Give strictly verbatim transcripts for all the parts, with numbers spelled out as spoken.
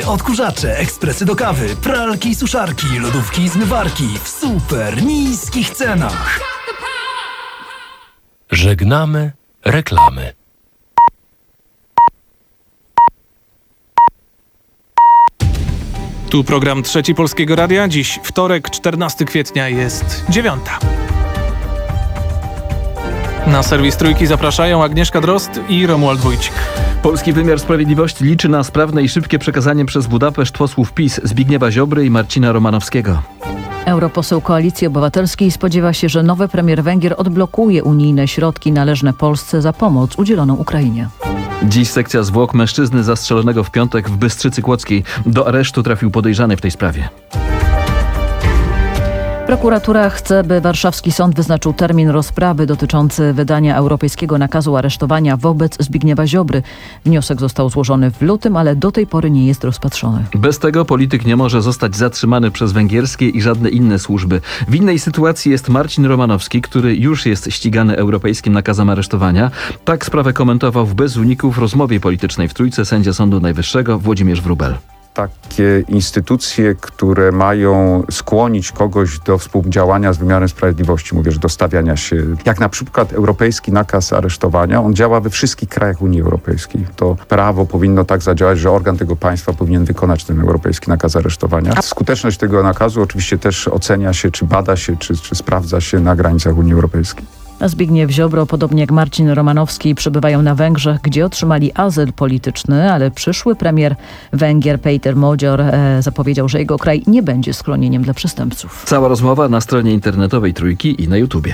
Odkurzacze, ekspresy do kawy, pralki i suszarki, lodówki i zmywarki w super niskich cenach. Żegnamy reklamy. Tu program Trzeci Polskiego Radia. Dziś wtorek, czternastego kwietnia, jest dziewiąta. Na serwis Trójki zapraszają Agnieszka Drozd i Romuald Wójcik. Polski wymiar sprawiedliwości liczy na sprawne i szybkie przekazanie przez Budapeszt posłów PiS Zbigniewa Ziobry i Marcina Romanowskiego. Europoseł Koalicji Obywatelskiej spodziewa się, że nowy premier Węgier odblokuje unijne środki należne Polsce za pomoc udzieloną Ukrainie. Dziś sekcja zwłok mężczyzny zastrzelonego w piątek w Bystrzycy Kłodzkiej. Do aresztu trafił podejrzany w tej sprawie. Prokuratura chce, by warszawski sąd wyznaczył termin rozprawy dotyczący wydania europejskiego nakazu aresztowania wobec Zbigniewa Ziobry. Wniosek został złożony w lutym, ale do tej pory nie jest rozpatrzony. Bez tego polityk nie może zostać zatrzymany przez węgierskie i żadne inne służby. W innej sytuacji jest Marcin Romanowski, który już jest ścigany europejskim nakazem aresztowania. Tak sprawę komentował w Bez Uników rozmowie politycznej w Trójce sędzia Sądu Najwyższego Włodzimierz Wróbel. Takie instytucje, które mają skłonić kogoś do współdziałania z wymiarem sprawiedliwości, mówię, że do stawiania się, jak na przykład europejski nakaz aresztowania, on działa we wszystkich krajach Unii Europejskiej. To prawo powinno tak zadziałać, że organ tego państwa powinien wykonać ten europejski nakaz aresztowania. Skuteczność tego nakazu oczywiście też ocenia się, czy bada się, czy, czy sprawdza się na granicach Unii Europejskiej. Zbigniew Ziobro, podobnie jak Marcin Romanowski, przebywają na Węgrzech, gdzie otrzymali azyl polityczny, ale przyszły premier Węgier Péter Magyar e, zapowiedział, że jego kraj nie będzie schronieniem dla przestępców. Cała rozmowa na stronie internetowej Trójki i na YouTubie.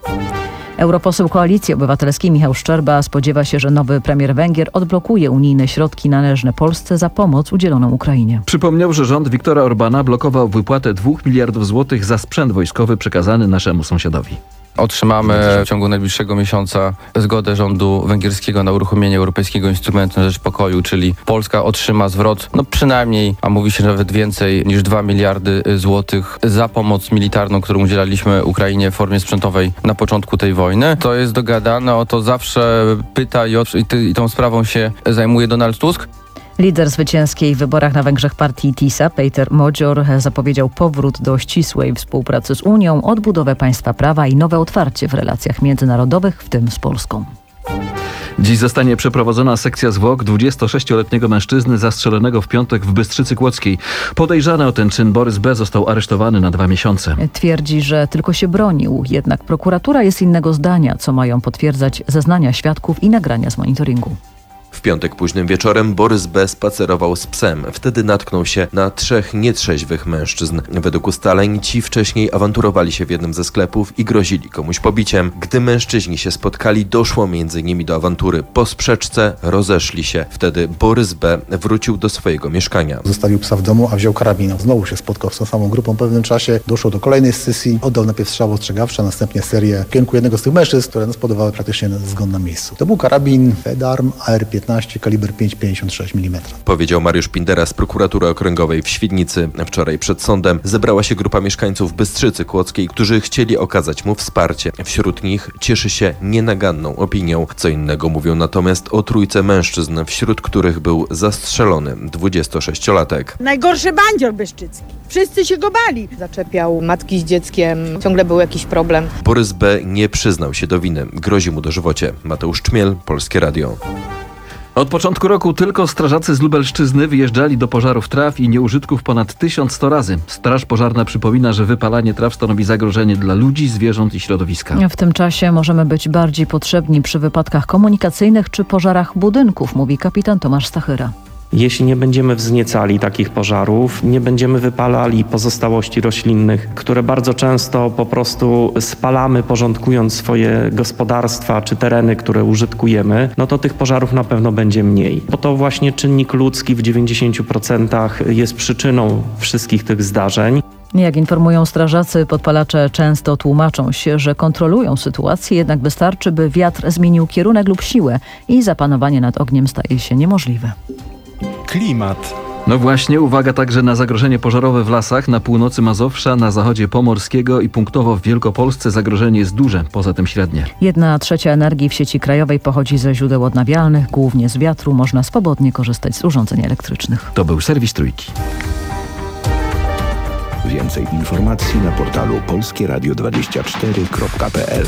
Europoseł Koalicji Obywatelskiej Michał Szczerba spodziewa się, że nowy premier Węgier odblokuje unijne środki należne Polsce za pomoc udzieloną Ukrainie. Przypomniał, że rząd Viktora Orbána blokował wypłatę dwóch miliardów złotych za sprzęt wojskowy przekazany naszemu sąsiadowi. Otrzymamy w ciągu najbliższego miesiąca zgodę rządu węgierskiego na uruchomienie Europejskiego Instrumentu na rzecz Pokoju, czyli Polska otrzyma zwrot, no przynajmniej, a mówi się nawet więcej niż dwa miliardy złotych za pomoc militarną, którą udzielaliśmy Ukrainie w formie sprzętowej na początku tej wojny. To jest dogadane, o to zawsze pyta i, o, i, ty, i tą sprawą się zajmuje Donald Tusk. Lider zwycięskiej w wyborach na Węgrzech partii TISA, Péter Magyar, zapowiedział powrót do ścisłej współpracy z Unią, odbudowę państwa prawa i nowe otwarcie w relacjach międzynarodowych, w tym z Polską. Dziś zostanie przeprowadzona sekcja zwłok dwudziestosześcioletniego mężczyzny zastrzelonego w piątek w Bystrzycy Kłodzkiej. Podejrzany o ten czyn Borys B. został aresztowany na dwa miesiące. Twierdzi, że tylko się bronił, jednak prokuratura jest innego zdania, co mają potwierdzać zeznania świadków i nagrania z monitoringu. W piątek późnym wieczorem Borys B. spacerował z psem. Wtedy natknął się na trzech nietrzeźwych mężczyzn. Według ustaleń ci wcześniej awanturowali się w jednym ze sklepów i grozili komuś pobiciem. Gdy mężczyźni się spotkali, doszło między nimi do awantury. Po sprzeczce rozeszli się. Wtedy Borys B. wrócił do swojego mieszkania. Zostawił psa w domu, a wziął karabin. Znowu się spotkał z tą samą grupą. W pewnym czasie doszło do kolejnej scysji. Oddał najpierw strzał ostrzegawczy, a następnie serię w kierunku jednego z tych mężczyzn, które spowodowały praktycznie zgon na miejscu. To był karabin Fedarm A R piętnaście. Kaliber pięć przecinek pięćdziesiąt sześć milimetrów. Powiedział Mariusz Pindera z prokuratury okręgowej w Świdnicy. Wczoraj przed sądem zebrała się grupa mieszkańców Bystrzycy Kłodzkiej, którzy chcieli okazać mu wsparcie. Wśród nich cieszy się nienaganną opinią. Co innego mówią natomiast o trójce mężczyzn, wśród których był zastrzelony dwudziestosześciolatek. Najgorszy bandzior bystrzycki. Wszyscy się go bali. Zaczepiał matki z dzieckiem, ciągle był jakiś problem. Borys B. nie przyznał się do winy. Grozi mu dożywocie. Mateusz Czmiel, Polskie Radio. Od początku roku tylko strażacy z Lubelszczyzny wyjeżdżali do pożarów traw i nieużytków ponad tysiąc sto razy. Straż pożarna przypomina, że wypalanie traw stanowi zagrożenie dla ludzi, zwierząt i środowiska. W tym czasie możemy być bardziej potrzebni przy wypadkach komunikacyjnych czy pożarach budynków, mówi kapitan Tomasz Stachyra. Jeśli nie będziemy wzniecali takich pożarów, nie będziemy wypalali pozostałości roślinnych, które bardzo często po prostu spalamy, porządkując swoje gospodarstwa czy tereny, które użytkujemy, no to tych pożarów na pewno będzie mniej. Bo to właśnie czynnik ludzki w dziewięćdziesięciu procentach jest przyczyną wszystkich tych zdarzeń. Jak informują strażacy, podpalacze często tłumaczą się, że kontrolują sytuację, jednak wystarczy, by wiatr zmienił kierunek lub siłę i zapanowanie nad ogniem staje się niemożliwe. Klimat. No właśnie, uwaga także na zagrożenie pożarowe w lasach na północy Mazowsza, na zachodzie Pomorskiego i punktowo w Wielkopolsce zagrożenie jest duże, poza tym średnie. Jedna trzecia energii w sieci krajowej pochodzi ze źródeł odnawialnych, głównie z wiatru. Można swobodnie korzystać z urządzeń elektrycznych. To był serwis Trójki. Więcej informacji na portalu polskie radio dwadzieścia cztery kropka p l.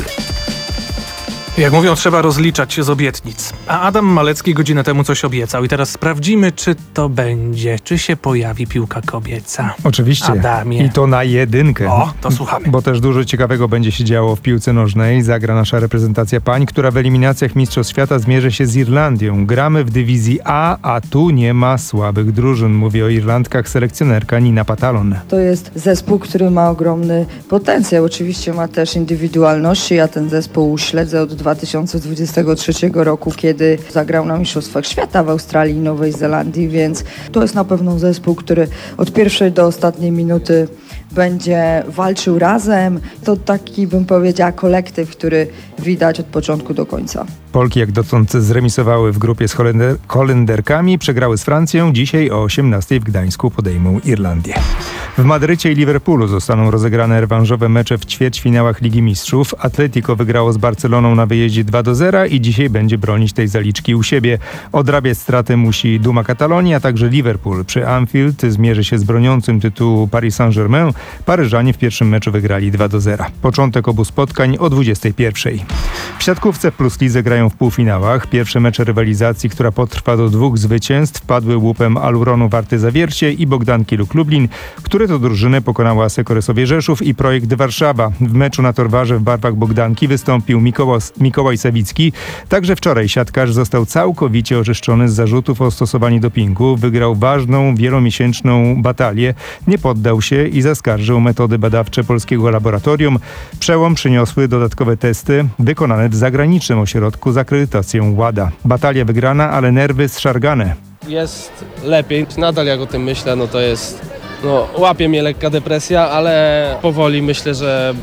Jak mówią, trzeba rozliczać się z obietnic. A Adam Malecki godzinę temu coś obiecał i teraz sprawdzimy, czy to będzie, czy się pojawi piłka kobieca. Oczywiście. Adamie. I to na jedynkę. O, to słuchamy. Bo też dużo ciekawego będzie się działo w piłce nożnej. Zagra nasza reprezentacja pań, która w eliminacjach Mistrzostw Świata zmierzy się z Irlandią. Gramy w dywizji A, a tu nie ma słabych drużyn. Mówi o Irlandkach selekcjonerka Nina Patalon. To jest zespół, który ma ogromny potencjał. Oczywiście ma też indywidualności. Ja ten zespół śledzę od dwa tysiące dwudziestego trzeciego roku, kiedy zagrał na Mistrzostwach Świata w Australii i Nowej Zelandii, więc to jest na pewno zespół, który od pierwszej do ostatniej minuty będzie walczył razem. To taki, bym powiedziała, kolektyw, który widać od początku do końca. Polki jak dotąd zremisowały w grupie z Holender- Holenderkami, przegrały z Francją. Dzisiaj o osiemnastej w Gdańsku podejmą Irlandię. W Madrycie i Liverpoolu zostaną rozegrane rewanżowe mecze w ćwierćfinałach Ligi Mistrzów. Atletico wygrało z Barceloną na wyjeździe dwa do zera i dzisiaj będzie bronić tej zaliczki u siebie. Odrabiać straty musi Duma Katalonii, a także Liverpool. Przy Anfield zmierzy się z broniącym tytułu Paris Saint-Germain. Paryżanie w pierwszym meczu wygrali dwa do zera. Początek obu spotkań o dwudziestej pierwszej. W siatkówce Plus Lidze grają w półfinałach. Pierwsze mecze rywalizacji, która potrwa do dwóch zwycięstw, padły łupem Aluronu Warty Zawiercie i Bogdanki Luk Lublin, które to drużyny pokonała Sekoresowie Rzeszów i Projekt Warszawa. W meczu na Torwarze w barwach Bogdanki wystąpił Mikołas, Mikołaj Sawicki. Także wczoraj siatkarz został całkowicie oczyszczony z zarzutów o stosowanie dopingu. Wygrał ważną, wielomiesięczną batalię. Nie poddał się i zaskarżył metody badawcze polskiego laboratorium. Przełom przyniosły dodatkowe testy wykonane w zagranicznym ośrodku z akredytacją WADA. Batalia wygrana, ale nerwy zszargane. Jest lepiej. Nadal jak o tym myślę, no to jest... No, łapie mnie lekka depresja, ale powoli myślę, że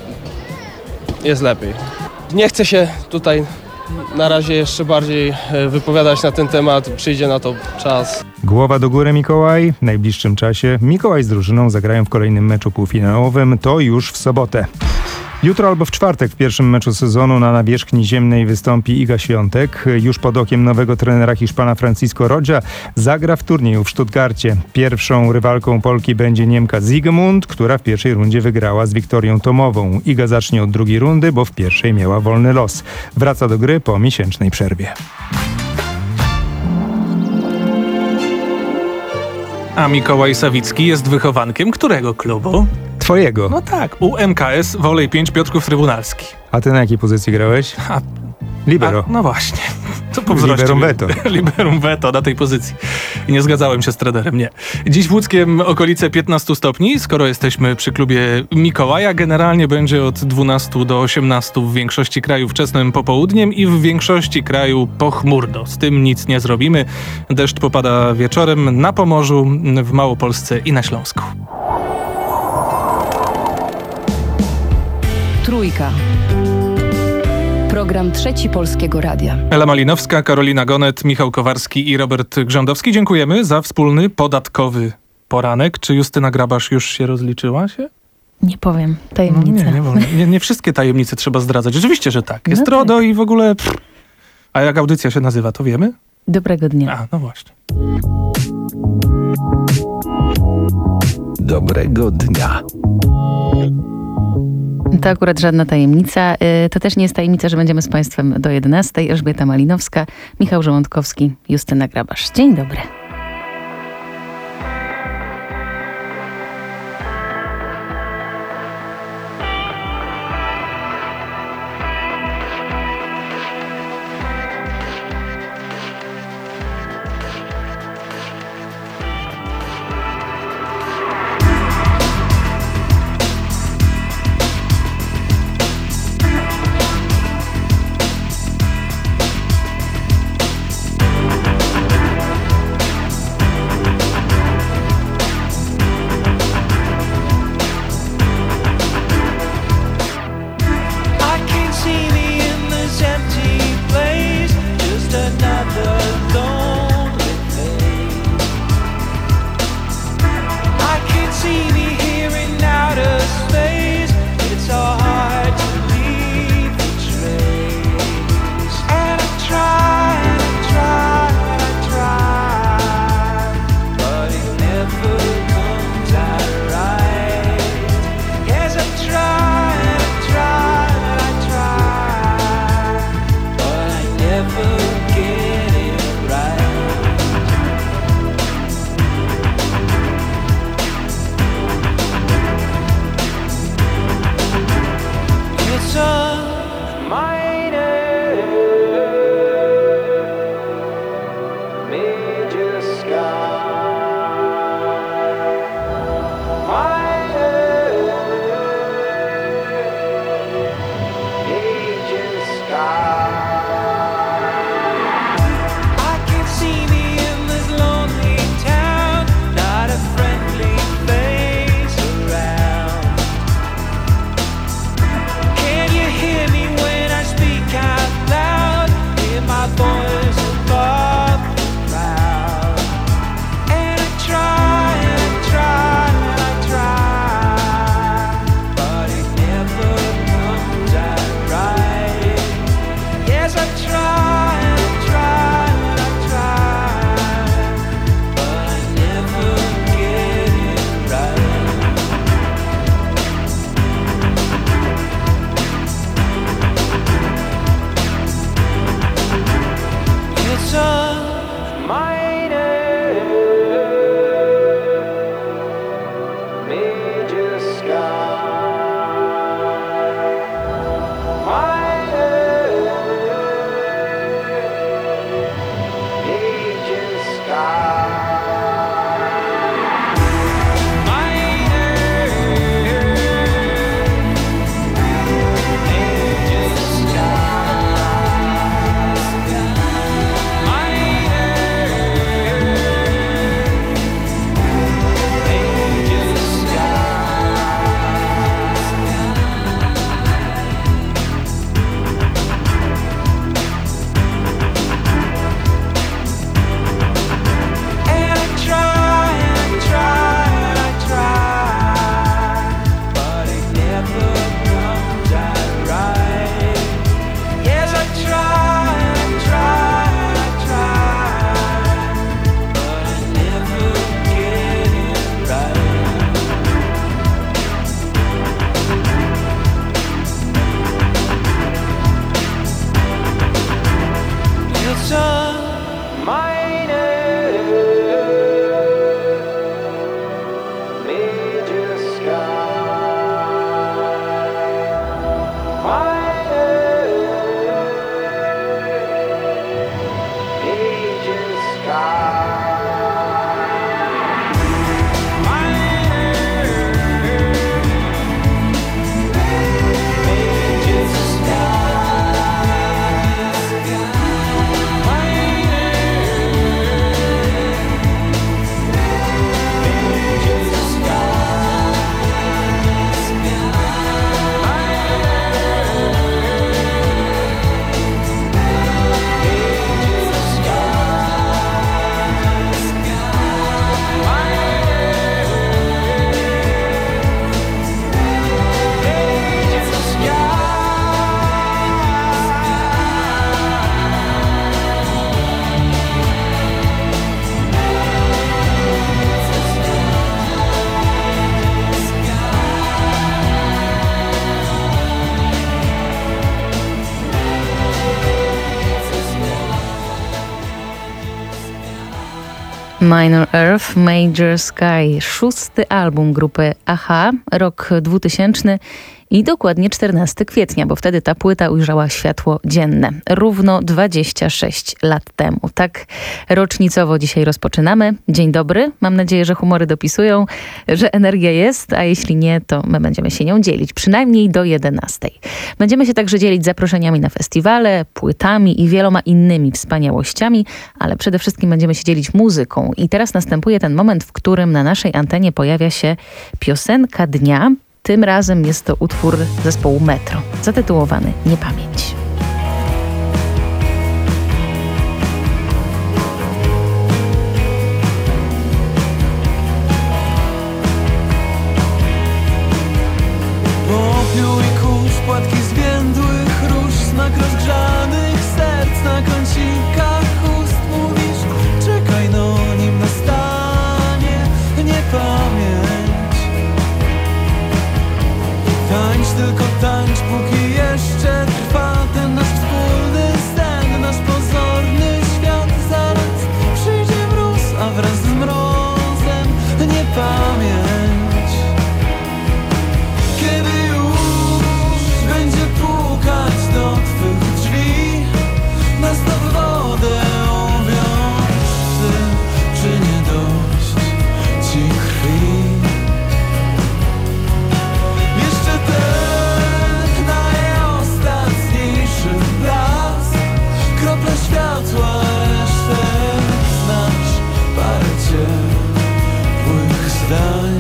jest lepiej. Nie chcę się tutaj na razie jeszcze bardziej wypowiadać na ten temat. Przyjdzie na to czas. Głowa do góry, Mikołaj. W najbliższym czasie Mikołaj z drużyną zagrają w kolejnym meczu półfinałowym. To już w sobotę. Jutro albo w czwartek w pierwszym meczu sezonu na nawierzchni ziemnej wystąpi Iga Świątek. Już pod okiem nowego trenera Hiszpana Francisco Roja zagra w turnieju w Stuttgarcie. Pierwszą rywalką Polki będzie Niemka Zygmunt, która w pierwszej rundzie wygrała z Wiktorią Tomową. Iga zacznie od drugiej rundy, bo w pierwszej miała wolny los. Wraca do gry po miesięcznej przerwie. A Mikołaj Sawicki jest wychowankiem którego klubu? Twojego. No tak, U M K S Wolej pięć Piotrków Trybunalski. A ty na jakiej pozycji grałeś? A, Libero. A, no właśnie. Co po wzroście? Liberum veto. Liberum veto na tej pozycji. I nie zgadzałem się z trenerem, nie. Dziś w Łódzkiem okolice piętnaście stopni. Skoro jesteśmy przy klubie Mikołaja, generalnie będzie od dwunastu do osiemnastu w większości kraju wczesnym popołudniem i w większości kraju pochmurno. Z tym nic nie zrobimy. Deszcz popada wieczorem na Pomorzu, w Małopolsce i na Śląsku. Trójka. Program Trzeci Polskiego Radia. Ela Malinowska, Karolina Gonet, Michał Kowarski i Robert Grządowski. Dziękujemy za wspólny podatkowy poranek. Czy Justyna Grabasz już się rozliczyła się? Nie powiem. Tajemnica. No nie, nie, wolno. nie, nie wszystkie tajemnice trzeba zdradzać. Rzeczywiście, że tak. Jest No RODO tak. i w ogóle... Pff. A jak audycja się nazywa, to wiemy? Dobrego dnia. A, no właśnie. Dobrego dnia. To akurat żadna tajemnica. To też nie jest tajemnica, że będziemy z Państwem do jedenastej. Elżbieta Malinowska, Michał Żołądkowski, Justyna Grabasz. Dzień dobry. Minor Earth, Major Sky, szósty album grupy A-ha, rok dwutysięczny i dokładnie czternastego kwietnia, bo wtedy ta płyta ujrzała światło dzienne. Równo dwadzieścia sześć lat temu. Tak rocznicowo dzisiaj rozpoczynamy. Dzień dobry. Mam nadzieję, że humory dopisują, że energia jest, a jeśli nie, to my będziemy się nią dzielić. Przynajmniej do jedenastej. Będziemy się także dzielić zaproszeniami na festiwale, płytami i wieloma innymi wspaniałościami, ale przede wszystkim będziemy się dzielić muzyką. I teraz następuje ten moment, w którym na naszej antenie pojawia się piosenka dnia. Tym razem jest to utwór zespołu Metro, zatytułowany Niepamięć. Popiół i kurz, płatki zwiędłych róż, smak rozgrzanych serc na kącikach ust. Mówisz, czekaj no, nim nastanie niepamięć. Tańcz, tylko tańcz, póki jeszcze trwa ten nasz wspólny sen, nasz pozorny świat. Zaraz przyjdzie mróz, a wraz z mrozem niepamięć. Kiedy już będzie pukać do twych drzwi, nas to w wodę uwiąż, ty, czy nie dość ci krwi? Jeszcze ten najostatniejszy blask, kropla światła, resztę znasz, parę ciepłych zdań.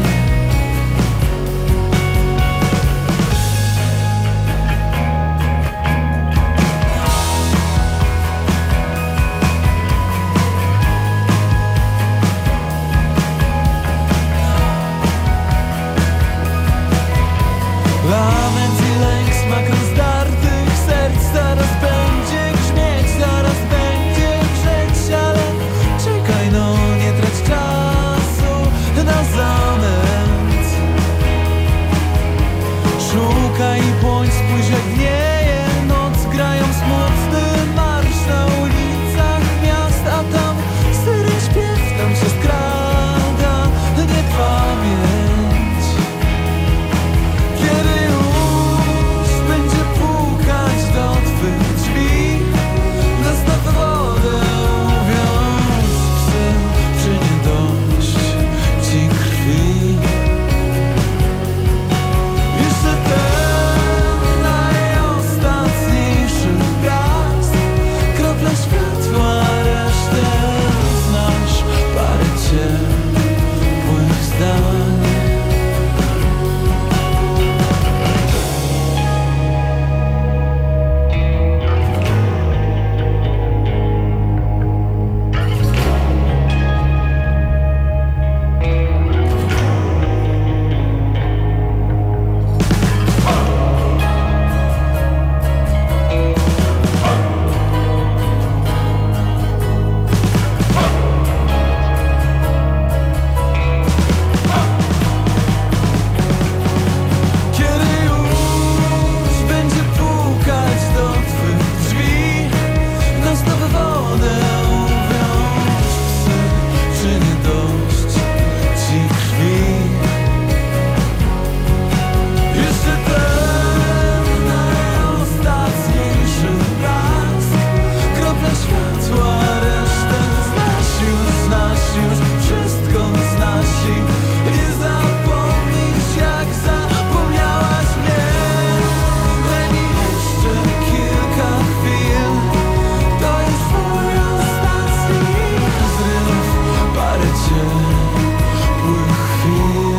Lament i lęk, smak rozdartych serc. Zaraz będzie grzmieć, zaraz będzie grzeć, ale czekaj no, nie trać czasu na zamęt. Szukaj i bądź, spójrz jak wieje noc. Grają smutny marsz na ulicach miast, a tam syren śpiew, tam się skrada niepamięć. Kiedy już będzie pukać do twych drzwi, nas na wodę uwiąż, psy, czy nie dość ci krwi? Jeszcze ten najostatniejszy blask, kropla światła, resztę znasz, parę ciepłych zdań. Kiedy już będzie pukać do twych drzwi, nas to w wodę uwiąż, psy, czy nie dość ci krwi? Jeszcze ten najostatniejszy blask, kropla światła, resztę znasz już, znasz już, wszystko znasz i nie zapomnisz jak zapomniałaś mnie. Daj mi jeszcze kilka chwil, to jest twój ostatni zryw, parę ciepłych chwil.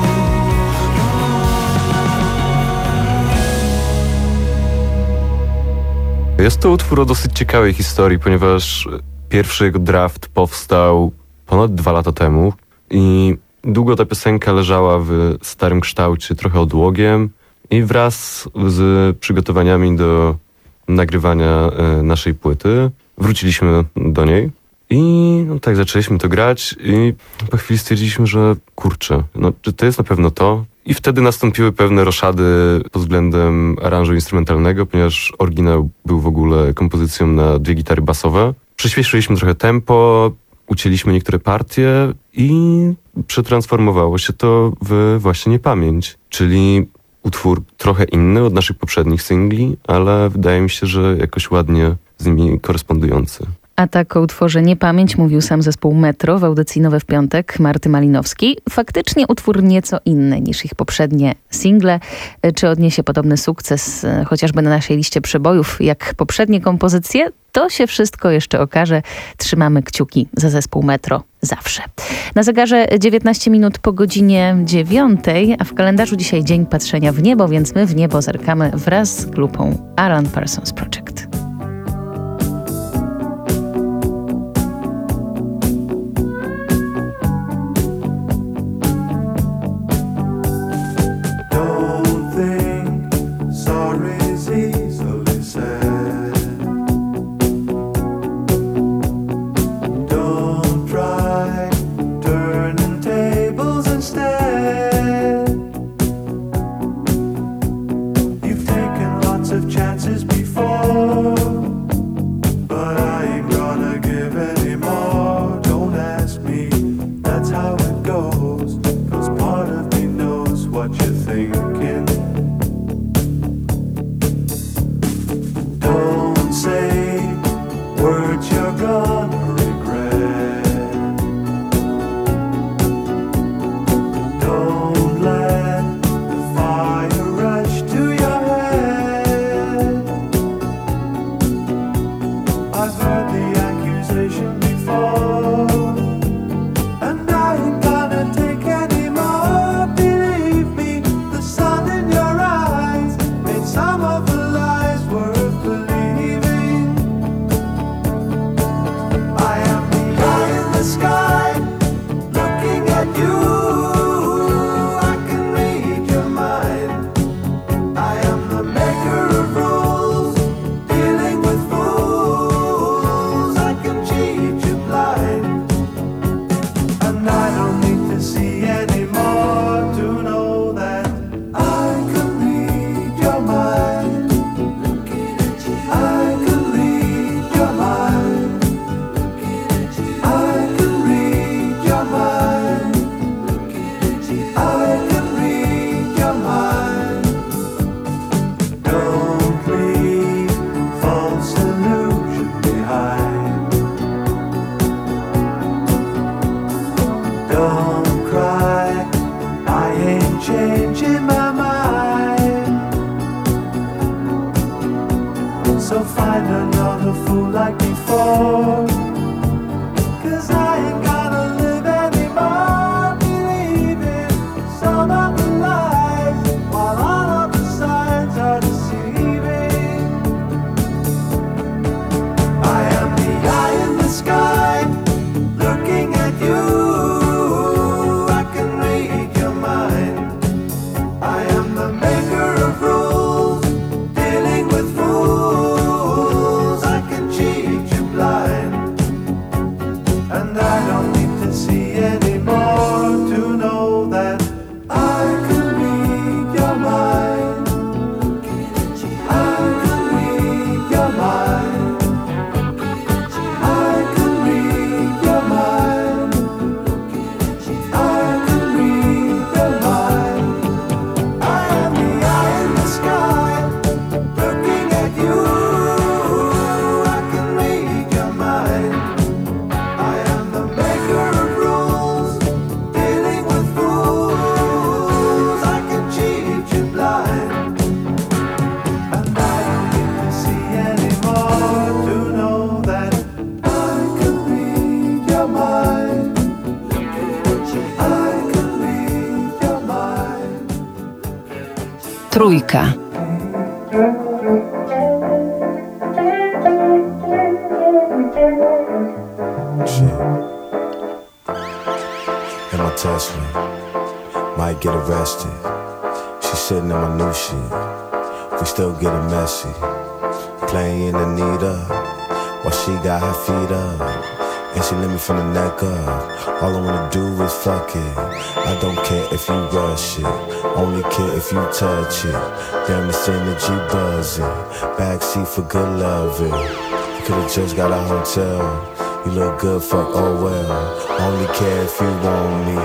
Jest to utwór o dosyć ciekawej historii, ponieważ pierwszy jego draft powstał ponad dwa lata temu i długo ta piosenka leżała w starym kształcie, trochę odłogiem, i wraz z przygotowaniami do nagrywania e, naszej płyty wróciliśmy do niej i no, tak zaczęliśmy to grać i po chwili stwierdziliśmy, że kurczę, no, czy to jest na pewno to? I wtedy nastąpiły pewne roszady pod względem aranżu instrumentalnego, ponieważ oryginał był w ogóle kompozycją na dwie gitary basowe. Przyspieszyliśmy trochę tempo, ucięliśmy niektóre partie i przetransformowało się to w właśnie Niepamięć, czyli utwór trochę inny od naszych poprzednich singli, ale wydaje mi się, że jakoś ładnie z nimi korespondujący. A tak o utworze Niepamięć mówił sam zespół Metro w audycji Nowe w piątek Marty Malinowskiej. Faktycznie utwór nieco inny niż ich poprzednie single. Czy odniesie podobny sukces chociażby na naszej liście przebojów jak poprzednie kompozycje? To się wszystko jeszcze okaże. Trzymamy kciuki za zespół Metro zawsze. Na zegarze dziewiętnaście minut po godzinie dziewiątej, a w kalendarzu dzisiaj dzień patrzenia w niebo, więc my w niebo zerkamy wraz z grupą Alan Parsons Project. Trójka. In my Tesla, might get arrested. She sitting in my new shit. We still getting messy. Playing Anita while she got her feet up. And she let me from the neck up. All I wanna do is fuck it. I don't care if you rush it. Only care if you touch it. Damn, this energy buzzing. Backseat for good loving. You could've just got a hotel. You look good, fuck, oh well. Only care if you want me.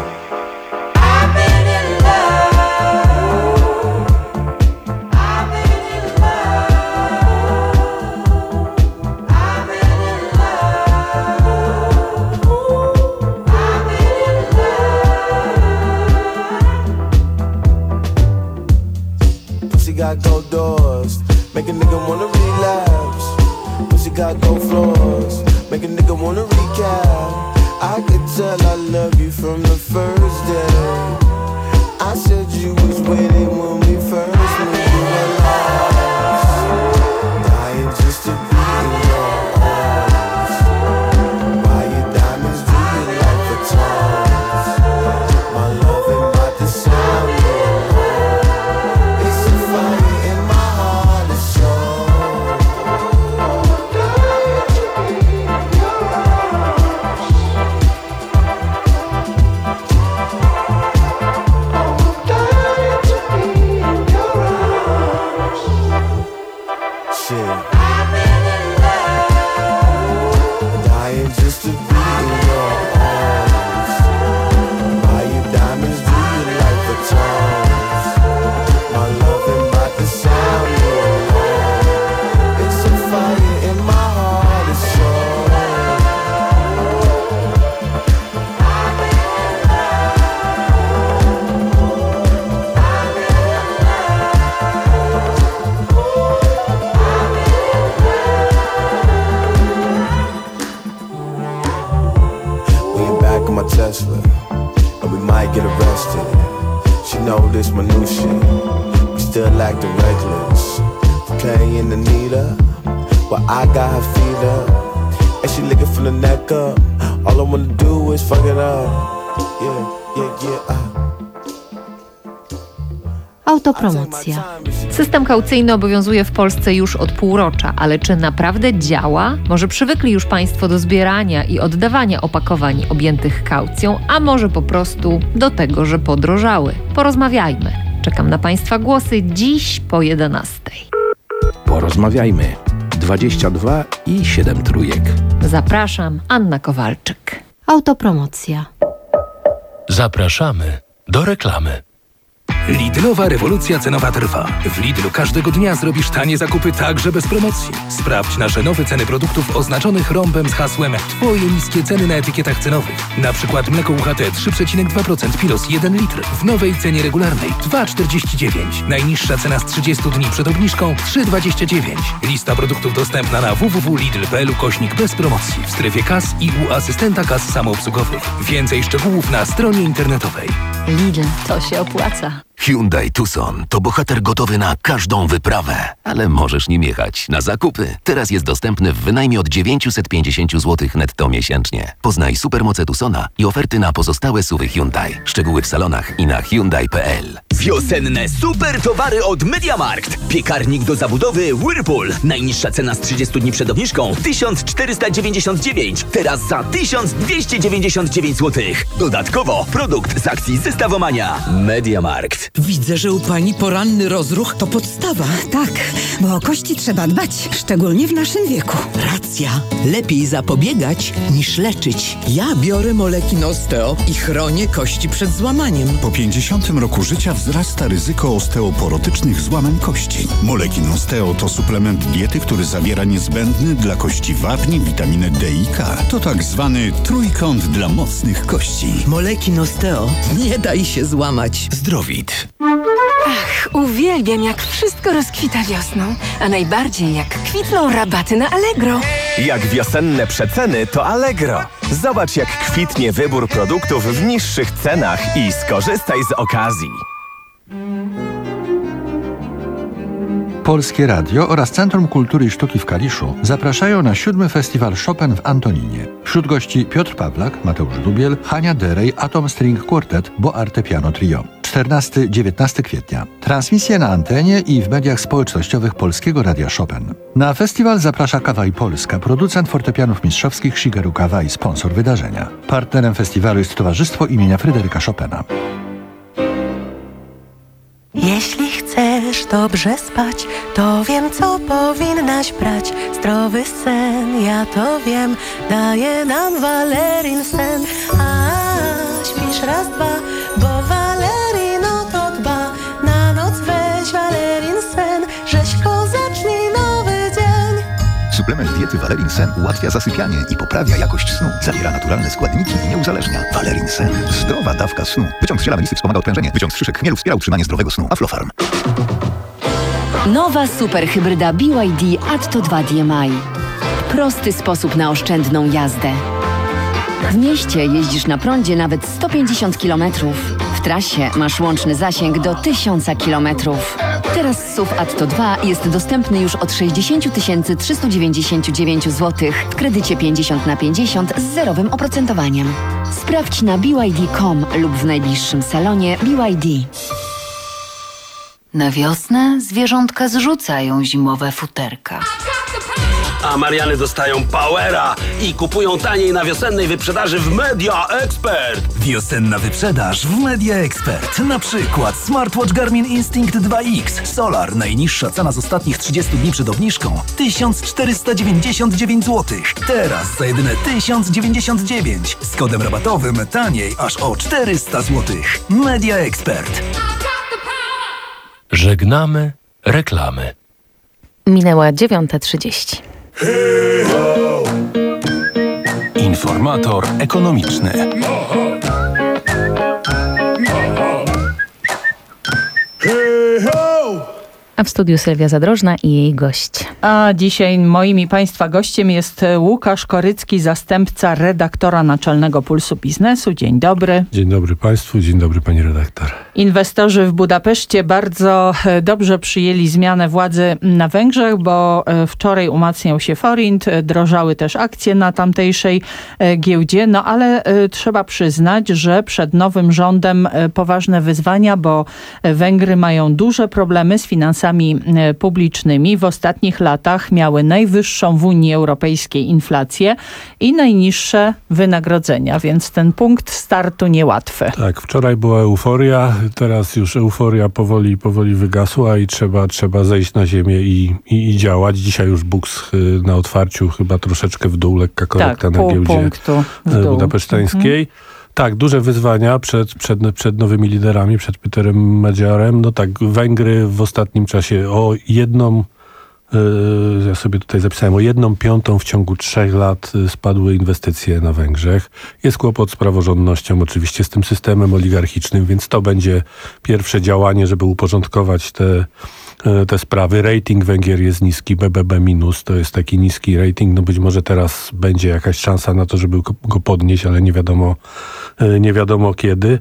Got gold doors, make a nigga wanna relapse. Pussy got gold floors, make a nigga wanna recap. I could tell I love you from the first day. I said you was waiting when we first moved. You were lost, dying just to be in your arms. Why your diamonds do you like the tongues? My love ain't about to sound no more. It's a fire in my heart, it's sure. Shit. Dying just to be in your arms. Buy you diamonds, do you like the tongues? My love ain't about to sound no more. It's a fire in my heart, it's sure. We ain't back on my Tesla, and we might get arrested. She know this my new shit. We still acting reckless. Playing Anita, but I got her feet up, and she licking from the neck up. All I wanna do is fuck it up. Yeah, yeah, yeah. Uh. Autopromocja. System kaucyjny obowiązuje w Polsce już od półrocza, ale czy naprawdę działa? Może przywykli już Państwo do zbierania i oddawania opakowań objętych kaucją, a może po prostu do tego, że podrożały? Porozmawiajmy. Czekam na Państwa głosy dziś po jedenastej. Porozmawiajmy. dwadzieścia dwa i siedem trójek. Zapraszam, Anna Kowalczyk. Autopromocja. Zapraszamy do reklamy. Lidlowa rewolucja cenowa trwa. W Lidlu każdego dnia zrobisz tanie zakupy także bez promocji. Sprawdź nasze nowe ceny produktów oznaczonych rąbem z hasłem Twoje niskie ceny na etykietach cenowych. Na przykład mleko U H T trzy przecinek dwa procent Pilos jeden litr w nowej cenie regularnej dwa czterdzieści dziewięć. Najniższa cena z trzydziestu dni przed obniżką trzy dwadzieścia dziewięć. Lista produktów dostępna na w w w kropka lidl kropka p l ukośnik bez promocji w strefie kas i u asystenta kas samoobsługowych. Więcej szczegółów na stronie internetowej. Lidl, to się opłaca. Hyundai Tucson to bohater gotowy na każdą wyprawę, ale możesz nim jechać na zakupy. Teraz jest dostępny w wynajmie od dziewięćset pięćdziesiąt złotych netto miesięcznie. Poznaj supermoce Tucsona i oferty na pozostałe suwy Hyundai. Szczegóły w salonach i na hyundai kropka p l. Wiosenne super towary od MediaMarkt. Piekarnik do zabudowy Whirlpool. Najniższa cena z trzydziestu dni przed obniżką tysiąc czterysta dziewięćdziesiąt dziewięć. Teraz za tysiąc dwieście dziewięćdziesiąt dziewięć złotych. Dodatkowo produkt z akcji Zestawomania. MediaMarkt. Widzę, że u pani poranny rozruch to podstawa. Tak, bo o kości trzeba dbać, szczególnie w naszym wieku. Racja. Lepiej zapobiegać niż leczyć. Ja biorę Molekin Osteo i chronię kości przed złamaniem. Po pięćdziesiątym roku życia wzrasta ryzyko osteoporotycznych złamań kości. Molekin Osteo to suplement diety, który zawiera niezbędny dla kości wapń, witaminę D i K. To tak zwany trójkąt dla mocnych kości. Molekin Osteo. Nie daj się złamać. Zdrowit. Ach, uwielbiam, jak wszystko rozkwita wiosną, a najbardziej jak kwitną rabaty na Allegro. Jak wiosenne przeceny, to Allegro. Zobacz, jak kwitnie wybór produktów w niższych cenach i skorzystaj z okazji. Polskie Radio oraz Centrum Kultury i Sztuki w Kaliszu zapraszają na siódmy Festiwal Chopin w Antoninie. Wśród gości Piotr Pawlak, Mateusz Dubiel, Hania Derej, Atom String Quartet, Bo Arte Piano Trio. czternastego do dziewiętnastego kwietnia. Transmisje na antenie i w mediach społecznościowych Polskiego Radia Chopin. Na festiwal zaprasza Kawaj Polska, producent fortepianów mistrzowskich Shigeru Kawai, sponsor wydarzenia. Partnerem festiwalu jest Towarzystwo imienia Fryderyka Chopina. Jeśli chcesz dobrze spać, to wiem, co powinnaś brać. Zdrowy sen, ja to wiem, daje nam Valerin sen. A śpisz raz, dwa, bo Valerin o to dba. Na noc weź Valerin sen, rzeźko zacznij nowy dzień. Suplement diety Valerin Sen ułatwia zasypianie i poprawia jakość snu. Zawiera naturalne składniki i nie uzależnia. Valerin Sen. Zdrowa dawka snu. Wyciąg z ziela melisy wspomaga odprężenie. Wyciąg z szyszek chmielu wspiera utrzymanie zdrowego snu. Aflofarm. Nowa superhybryda B Y D Atto dwa D M I. Prosty sposób na oszczędną jazdę. W mieście jeździsz na prądzie nawet sto pięćdziesiąt kilometrów. W trasie masz łączny zasięg do tysiąc kilometrów. Teraz S U V Atto dwa jest dostępny już od sześćdziesiąt tysięcy trzysta dziewięćdziesiąt dziewięć złotych w kredycie pięćdziesiąt na pięćdziesiąt z zerowym oprocentowaniem. Sprawdź na b y d kropka com lub w najbliższym salonie B Y D. Na wiosnę zwierzątka zrzucają zimowe futerka. A Mariany dostają powera i kupują taniej na wiosennej wyprzedaży w Media Expert. Wiosenna wyprzedaż w Media Expert. Na przykład smartwatch Garmin Instinct dwa X Solar. Najniższa cena z ostatnich trzydziestu dni przed obniżką tysiąc czterysta dziewięćdziesiąt dziewięć złotych. Teraz za jedyne tysiąc dziewięćdziesiąt dziewięć. Z kodem rabatowym taniej aż o czterysta złotych. Media Expert. Żegnamy reklamy. Minęła dziewiąta trzydzieści. Informator ekonomiczny. A w studiu Sylwia Zadrożna i jej gość. A dzisiaj moim i Państwa gościem jest Łukasz Korycki, zastępca redaktora naczelnego Pulsu Biznesu. Dzień dobry. Dzień dobry Państwu, dzień dobry Pani redaktor. Inwestorzy w Budapeszcie bardzo dobrze przyjęli zmianę władzy na Węgrzech, bo wczoraj umacniał się forint, drożały też akcje na tamtejszej giełdzie, no ale trzeba przyznać, że przed nowym rządem poważne wyzwania, bo Węgry mają duże problemy z finansami publicznymi. W ostatnich latach miały najwyższą w Unii Europejskiej inflację i najniższe wynagrodzenia, więc ten punkt startu niełatwy. Tak, wczoraj była euforia, teraz już euforia powoli, powoli wygasła i trzeba, trzeba zejść na ziemię i, i, i działać. Dzisiaj już buks na otwarciu chyba troszeczkę w dół, lekka korekta tak, na giełdzie budapeszteńskiej. Mhm. Tak, duże wyzwania przed, przed, przed nowymi liderami, przed Peterem Magyarem. No tak, Węgry w ostatnim czasie o jedną, yy, ja sobie tutaj zapisałem, o jedną piątą w ciągu trzech lat spadły inwestycje na Węgrzech. Jest kłopot z praworządnością, oczywiście z tym systemem oligarchicznym, więc to będzie pierwsze działanie, żeby uporządkować te te sprawy. Rating Węgier jest niski, B B B minus, to jest taki niski rating. No być może teraz będzie jakaś szansa na to, żeby go podnieść, ale nie wiadomo, nie wiadomo kiedy.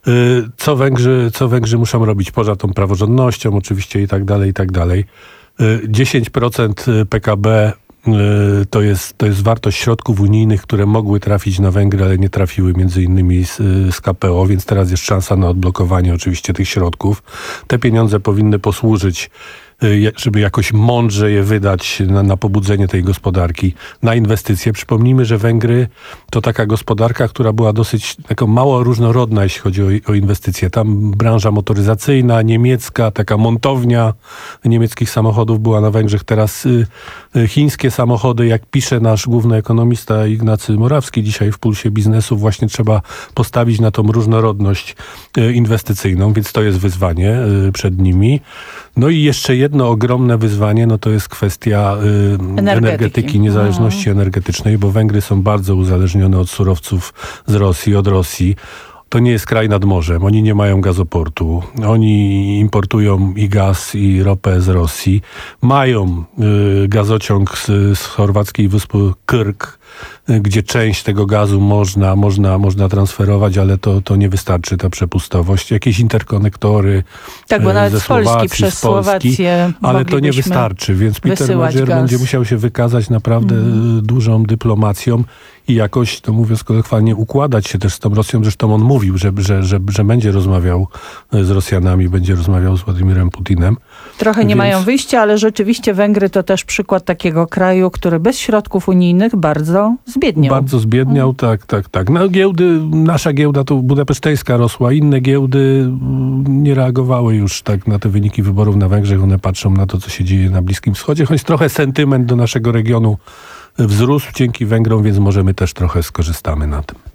Co Węgrzy, co Węgrzy muszą robić poza tą praworządnością oczywiście i tak dalej, i tak dalej. dziesięć procent P K B to jest, to jest wartość środków unijnych, które mogły trafić na Węgry, ale nie trafiły między innymi z, z K P O, więc teraz jest szansa na odblokowanie oczywiście tych środków. Te pieniądze powinny posłużyć, żeby jakoś mądrze je wydać na, na pobudzenie tej gospodarki, na inwestycje. Przypomnijmy, że Węgry to taka gospodarka, która była dosyć taką mało różnorodna, jeśli chodzi o, o inwestycje. Tam branża motoryzacyjna, niemiecka, taka montownia niemieckich samochodów była na Węgrzech. Teraz y, y, chińskie samochody, jak pisze nasz główny ekonomista Ignacy Morawski dzisiaj w Pulsie Biznesu, właśnie trzeba postawić na tą różnorodność y, inwestycyjną, więc to jest wyzwanie y, przed nimi. No i jeszcze jedno ogromne wyzwanie, no to jest kwestia y, energetyki. energetyki, niezależności mhm. energetycznej, bo Węgry są bardzo uzależnione od surowców z Rosji, od Rosji. To nie jest kraj nad morzem, oni nie mają gazoportu, oni importują i gaz, i ropę z Rosji. Mają y, gazociąg z, z chorwackiej wyspy Krk, y, gdzie część tego gazu można, można, można transferować, ale to, to nie wystarczy, ta przepustowość. Jakieś interkonektory tak, bo nawet ze z Polski Słowacji, przez z Polski, Słowację ale to nie wystarczy, więc Peter Magyar będzie musiał się wykazać naprawdę mm. dużą dyplomacją i jakoś, to mówiąc kolokwialnie, układać się też z tą Rosją. Zresztą on mówił, że, że, że, że będzie rozmawiał z Rosjanami, będzie rozmawiał z Władimirem Putinem. Trochę nie Więc... mają wyjścia, ale rzeczywiście Węgry to też przykład takiego kraju, który bez środków unijnych bardzo bardzo zbiedniał. Bardzo zbiedniał, mhm. tak, tak, tak. No giełdy, nasza giełda to budapeszteńska rosła, inne giełdy nie reagowały już tak na te wyniki wyborów na Węgrzech. One patrzą na to, co się dzieje na Bliskim Wschodzie, choć trochę sentyment do naszego regionu wzrósł dzięki Węgrom, więc może my też trochę skorzystamy na tym.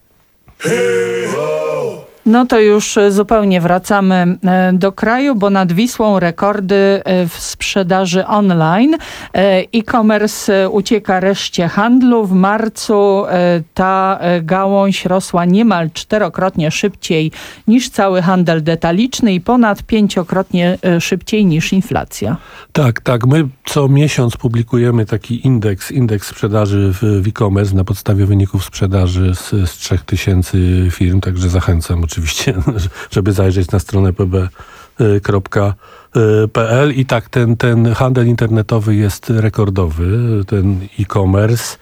No to już zupełnie wracamy do kraju, bo nad Wisłą rekordy w sprzedaży online. E-commerce ucieka reszcie handlu. W marcu ta gałąź rosła niemal czterokrotnie szybciej niż cały handel detaliczny i ponad pięciokrotnie szybciej niż inflacja. Tak, tak. My co miesiąc publikujemy taki indeks, indeks sprzedaży w e-commerce na podstawie wyników sprzedaży z, z trzech tysięcy firm, także zachęcam oczywiście, żeby zajrzeć na stronę p b kropka p l i tak ten, ten handel internetowy jest rekordowy, ten e-commerce.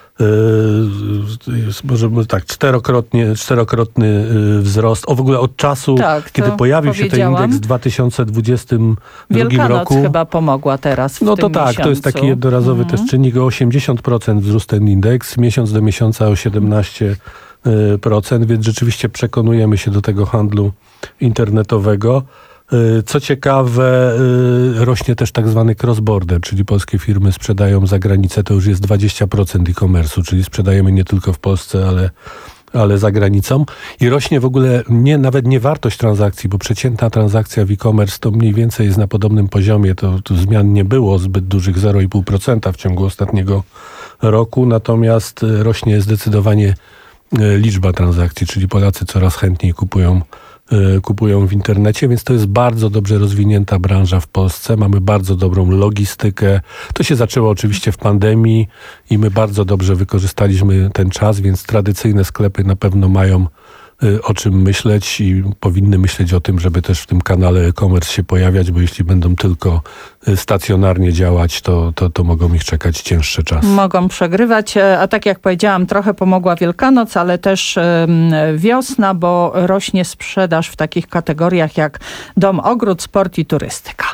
Może tak, czterokrotnie, czterokrotny wzrost. O w ogóle od czasu, tak, kiedy pojawił się ten indeks w dwa tysiące dwudziestym drugim Wielkanoc roku. chyba pomogła teraz w No to tym tak, miesiącu. to jest taki jednorazowy mhm. też czynnik. O osiemdziesiąt procent wzrósł ten indeks, miesiąc do miesiąca o siedemnaście procent, więc rzeczywiście przekonujemy się do tego handlu internetowego. Co ciekawe, rośnie też tak zwany cross-border, czyli polskie firmy sprzedają za granicę, to już jest dwadzieścia procent e-commerce'u, czyli sprzedajemy nie tylko w Polsce, ale, ale za granicą. I rośnie w ogóle nie, nawet nie wartość transakcji, bo przeciętna transakcja w e-commerce to mniej więcej jest na podobnym poziomie, to, to zmian nie było zbyt dużych, zero przecinek pięć procent w ciągu ostatniego roku, natomiast rośnie zdecydowanie liczba transakcji, czyli Polacy coraz chętniej kupują kupują w internecie, więc to jest bardzo dobrze rozwinięta branża w Polsce. Mamy bardzo dobrą logistykę. To się zaczęło oczywiście w pandemii i my bardzo dobrze wykorzystaliśmy ten czas, więc tradycyjne sklepy na pewno mają o czym myśleć i powinny myśleć o tym, żeby też w tym kanale e-commerce się pojawiać, bo jeśli będą tylko stacjonarnie działać, to, to, to mogą ich czekać cięższe czasy. Mogą przegrywać, a tak jak powiedziałam, trochę pomogła Wielkanoc, ale też wiosna, bo rośnie sprzedaż w takich kategoriach jak dom, ogród, sport i turystyka.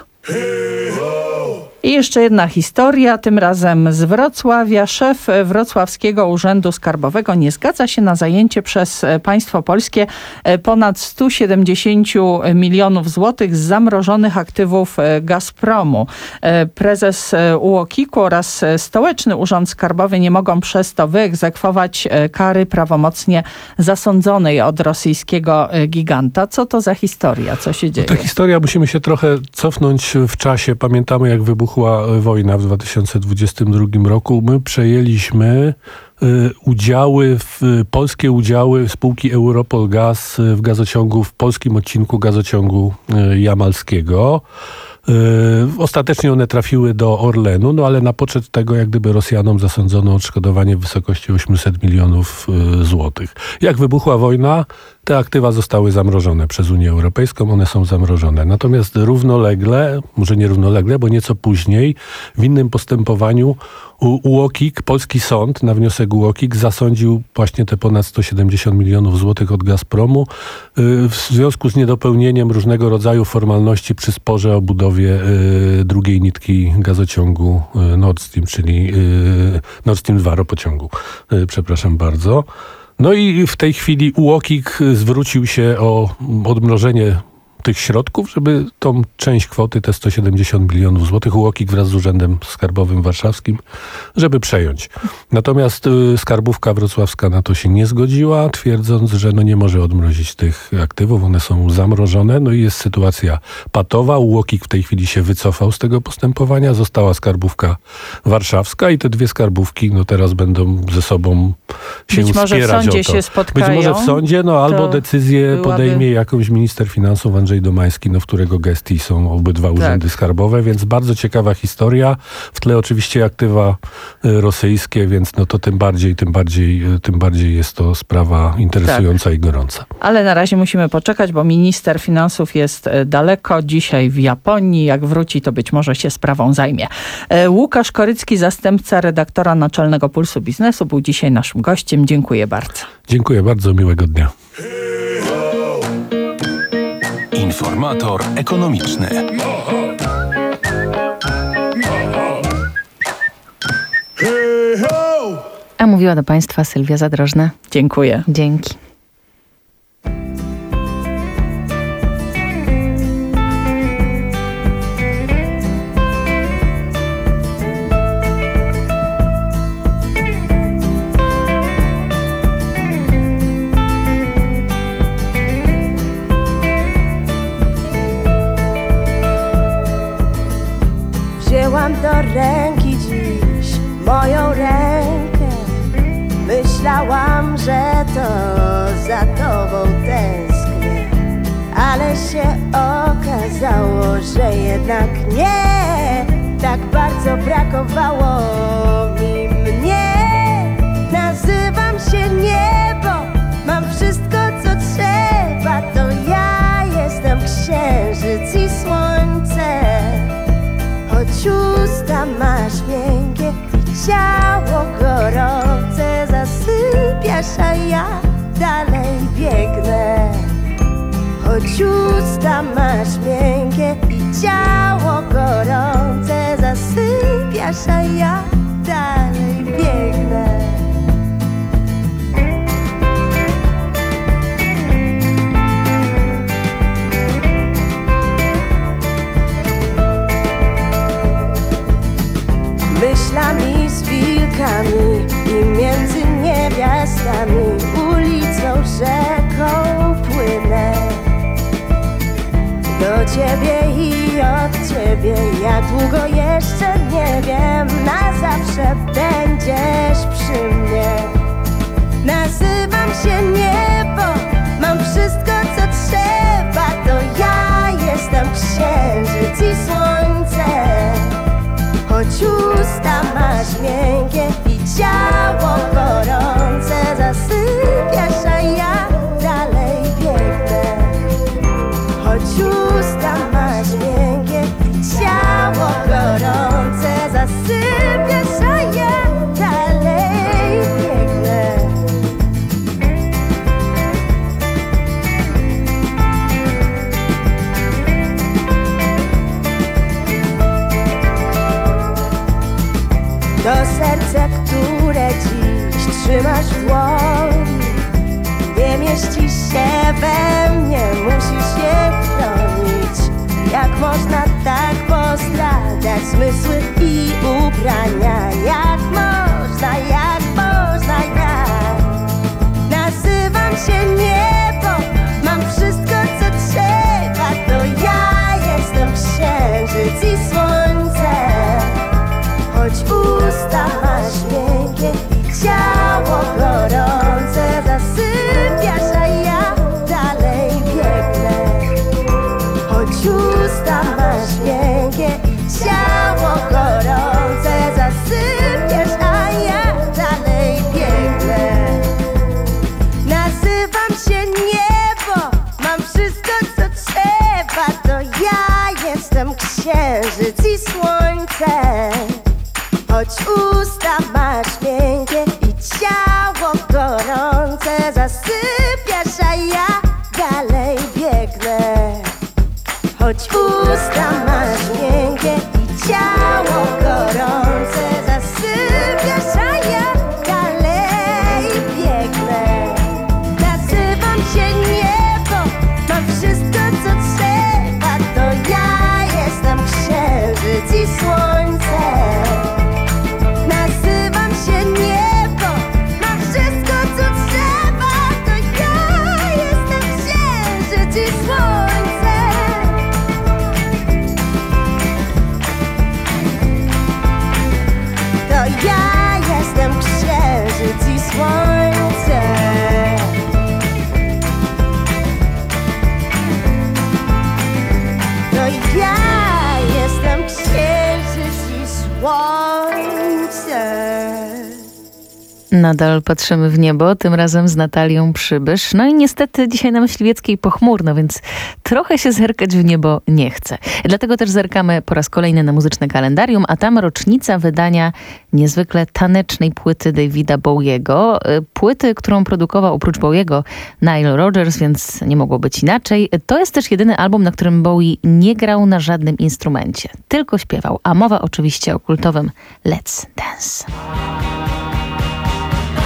I jeszcze jedna historia, tym razem z Wrocławia. Szef Wrocławskiego Urzędu Skarbowego nie zgadza się na zajęcie przez państwo polskie ponad sto siedemdziesiąt milionów złotych z zamrożonych aktywów Gazpromu. Prezes U O K iK-u oraz Stołeczny Urząd Skarbowy nie mogą przez to wyegzekwować kary prawomocnie zasądzonej od rosyjskiego giganta. Co to za historia? Co się dzieje? Ta historia, musimy się trochę cofnąć w czasie. Pamiętamy, jak wybuchła wojna w dwa tysiące dwudziestym drugim roku. My przejęliśmy y, udziały, w, polskie udziały spółki Europol Gaz w gazociągu, w polskim odcinku gazociągu y, jamalskiego. Ostatecznie one trafiły do Orlenu, no ale na poczet tego jak gdyby Rosjanom zasądzono odszkodowanie w wysokości osiemset milionów złotych. Jak wybuchła wojna, te aktywa zostały zamrożone przez Unię Europejską, one są zamrożone. Natomiast równolegle, może nie równolegle, bo nieco później w innym postępowaniu U O K iK, polski sąd na wniosek U O K iK zasądził właśnie te ponad sto siedemdziesiąt milionów złotych od Gazpromu w związku z niedopełnieniem różnego rodzaju formalności przy sporze o budowie drugiej nitki gazociągu Nord Stream, czyli Nord Stream dwa ropociągu. Przepraszam bardzo. No i w tej chwili U O K iK zwrócił się o odmrożenie tych środków, żeby tą część kwoty, te sto siedemdziesiąt milionów złotych, U O K iK wraz z Urzędem Skarbowym Warszawskim, żeby przejąć. Natomiast y, Skarbówka Wrocławska na to się nie zgodziła, twierdząc, że no nie może odmrozić tych aktywów, one są zamrożone, no i jest sytuacja patowa. U O K iK w tej chwili się wycofał z tego postępowania, została Skarbówka Warszawska i te dwie skarbówki no teraz będą ze sobą się Być może wspierać w sądzie o to. się spotkają. Być może w sądzie, no albo decyzję byłaby... podejmie jakąś minister finansów Andrzej Domański, no w którego gestii są obydwa tak. urzędy skarbowe, więc bardzo ciekawa historia. W tle oczywiście aktywa rosyjskie, więc no to tym bardziej, tym bardziej, tym bardziej jest to sprawa interesująca tak. i gorąca. Ale na razie musimy poczekać, bo minister finansów jest daleko, dzisiaj w Japonii. Jak wróci, to być może się sprawą zajmie. Łukasz Korycki, zastępca redaktora naczelnego Pulsu Biznesu, był dzisiaj naszym gościem. Dziękuję bardzo. Dziękuję bardzo, miłego dnia. Informator ekonomiczny. A mówi Mówiła do Państwa Sylwia Zadrożna. Dziękuję. Dzięki. Wzięłam do ręki dziś moją rękę. Myślałam, że to za tobą tęsknię, ale się okazało, że jednak nie. Tak bardzo brakowało mi mnie. Nazywam się niebo, mam wszystko co trzeba. To ja jestem księżyc i słońce. Choć usta masz miękkie i ciało gorące, zasypiasz, a ja dalej biegnę. Choć usta masz miękkie i ciało gorące, zasypiasz, a ja dalej biegnę. Myślami z wilkami i między niewiastami, ulicą, rzeką płynę do ciebie i od ciebie. Jak długo jeszcze nie wiem, na zawsze będziesz przy mnie. Nazywam się niebo, mam wszystko co trzeba. To ja jestem księżyc i słońce. Choć usta masz miękkie i ciało gorące, zasypiasz, a ja dalej biegnę. Choć usta masz miękkie i ciało gorące, zasypiasz, a ja dalej biegnę. To serce, które dziś trzymasz w dłoni, nie mieści się we mnie, musisz je chronić. Jak można tak postradać zmysły i ubrania? Jak można, jak można, jak? Nazywam się niebo, mam wszystko co trzeba. To ja jestem księżyc i słońce. Choć usta masz miękkie i ciało gorące, zasypiasz, a ja dalej biegnę. Choć usta masz miękkie i ciało gorące, zasypiasz, a ja dalej biegnę. Nazywam się niebo, mam wszystko co trzeba. To ja jestem księżyc i słońce. Choć usta masz miękkie i ciało gorące, zasypiasz, a ja dalej biegnę. Choć usta masz miękkie i ciało gorące, zasypiasz, a ja dalej biegnę. Nazywam się niebo, mam wszystko co trzeba. To ja jestem księżyc i słońce. Nazywam się niebo, mam wszystko co trzeba. To ja jestem księżyc i słońce. To ja jestem księżyc i słońce. To ja jestem księżyc i słońce. Nadal patrzymy w niebo, tym razem z Natalią Przybysz. No i niestety dzisiaj na Myśliwieckiej pochmurno, więc trochę się zerkać w niebo nie chce. Dlatego też zerkamy po raz kolejny na muzyczne kalendarium, a tam rocznica wydania niezwykle tanecznej płyty Davida Bowiego. Płyty, którą produkował oprócz Bowiego Nile Rodgers, więc nie mogło być inaczej. To jest też jedyny album, na którym Bowie nie grał na żadnym instrumencie, tylko śpiewał, a mowa oczywiście o kultowym Let's Dance.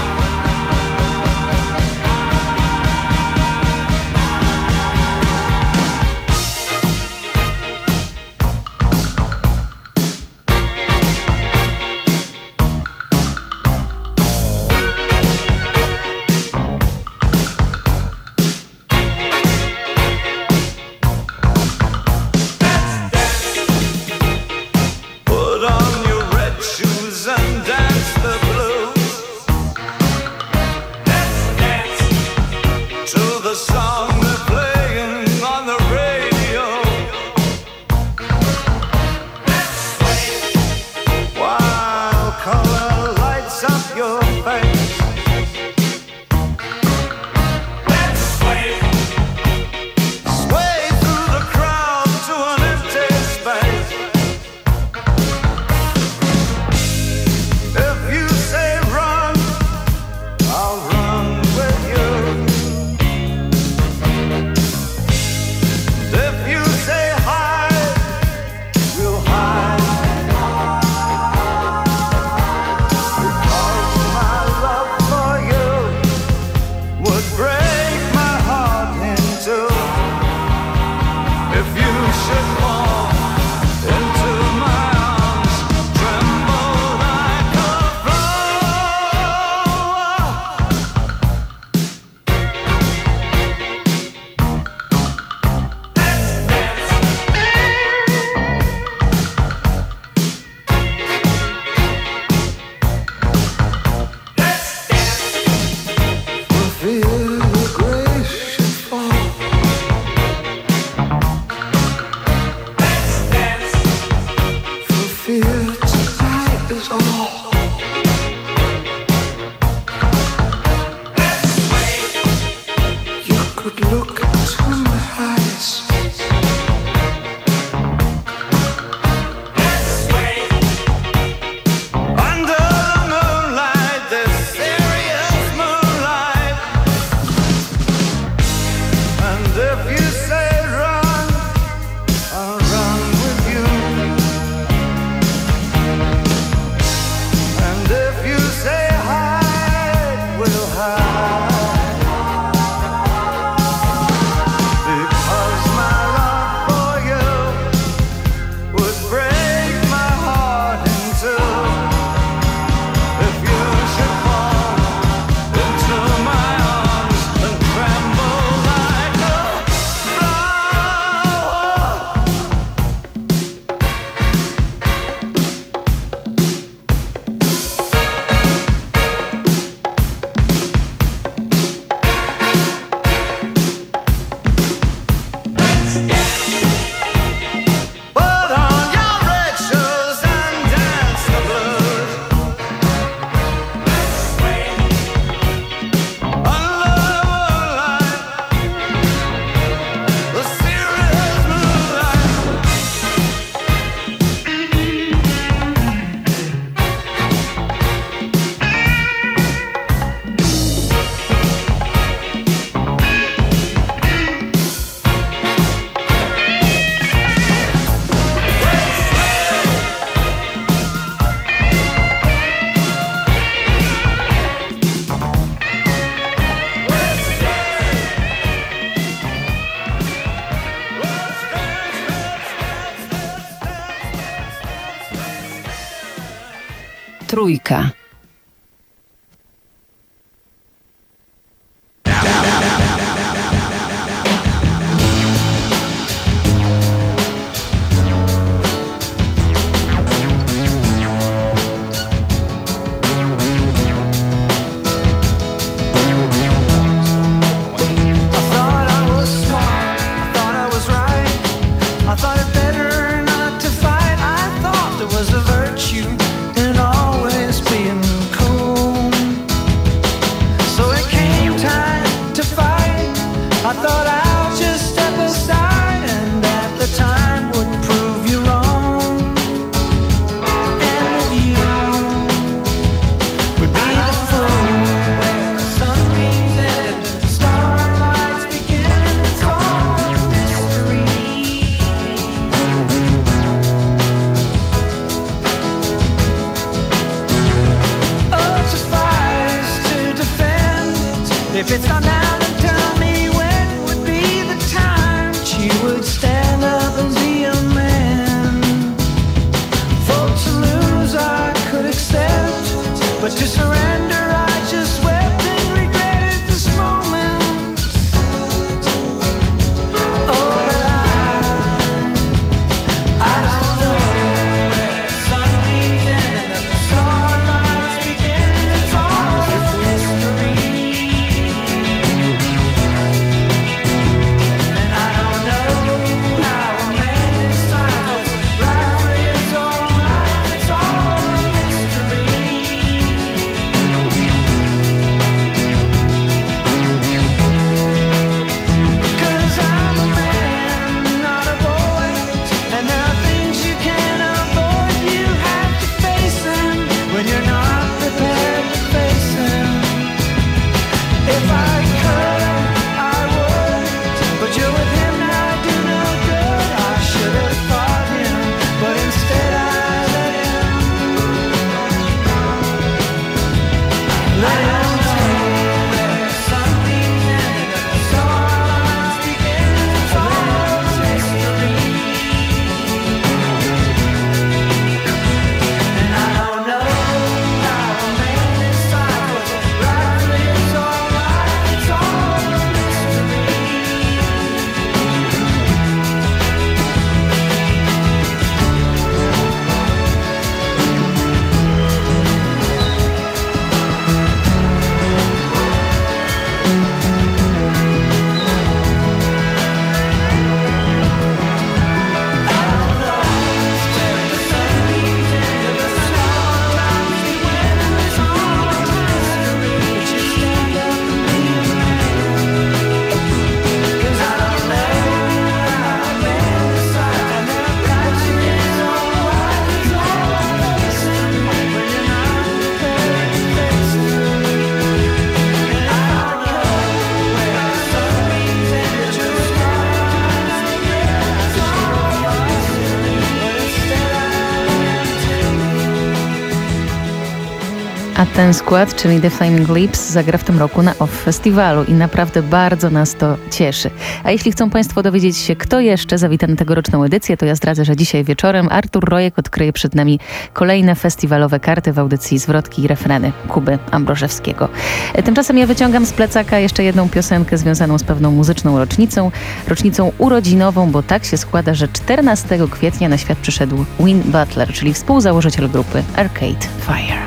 Trójka. A ten skład, czyli The Flaming Lips, zagra w tym roku na Off Festiwalu i naprawdę bardzo nas to cieszy. A jeśli chcą Państwo dowiedzieć się, kto jeszcze zawita na tegoroczną edycję, to ja zdradzę, że dzisiaj wieczorem Artur Rojek odkryje przed nami kolejne festiwalowe karty w audycji Zwrotki i refreny Kuby Ambrożewskiego. Tymczasem ja wyciągam z plecaka jeszcze jedną piosenkę związaną z pewną muzyczną rocznicą, rocznicą urodzinową, bo tak się składa, że czternastego kwietnia na świat przyszedł Win Butler, czyli współzałożyciel grupy Arcade Fire.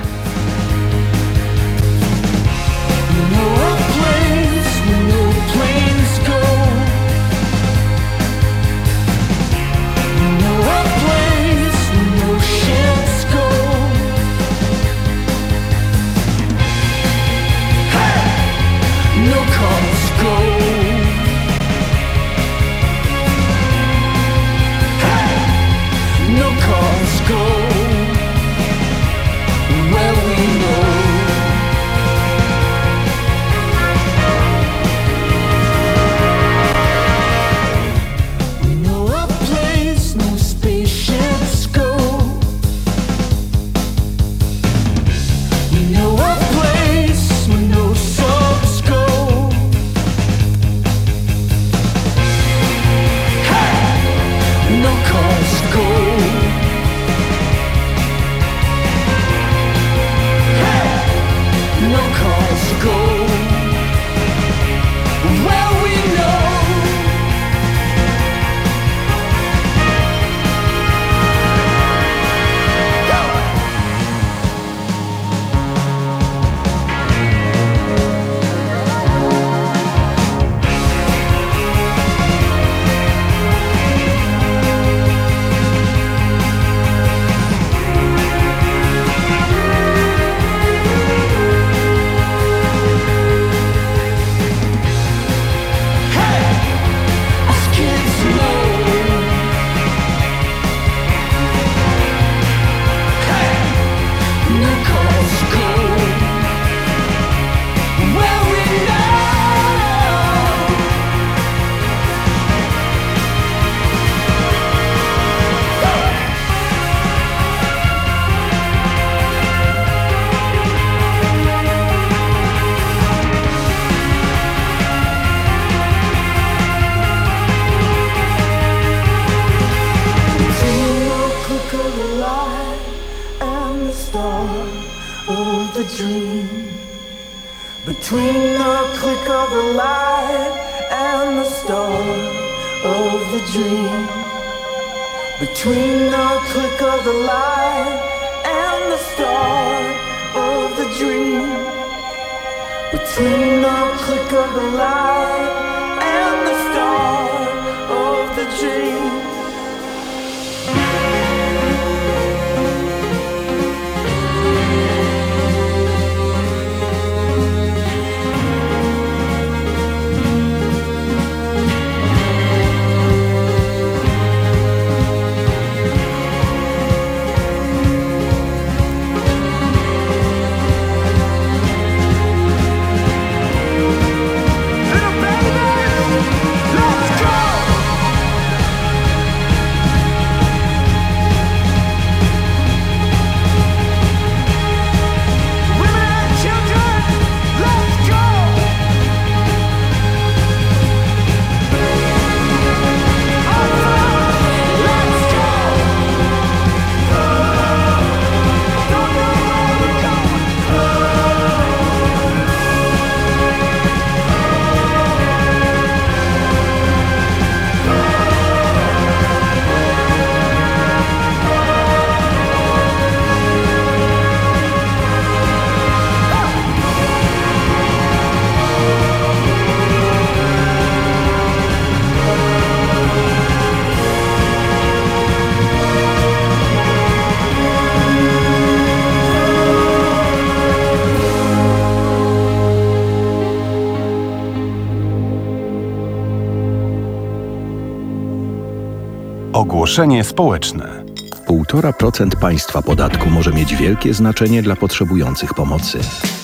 Ogłoszenie społeczne. Półtora procent państwa podatku może mieć wielkie znaczenie dla potrzebujących pomocy.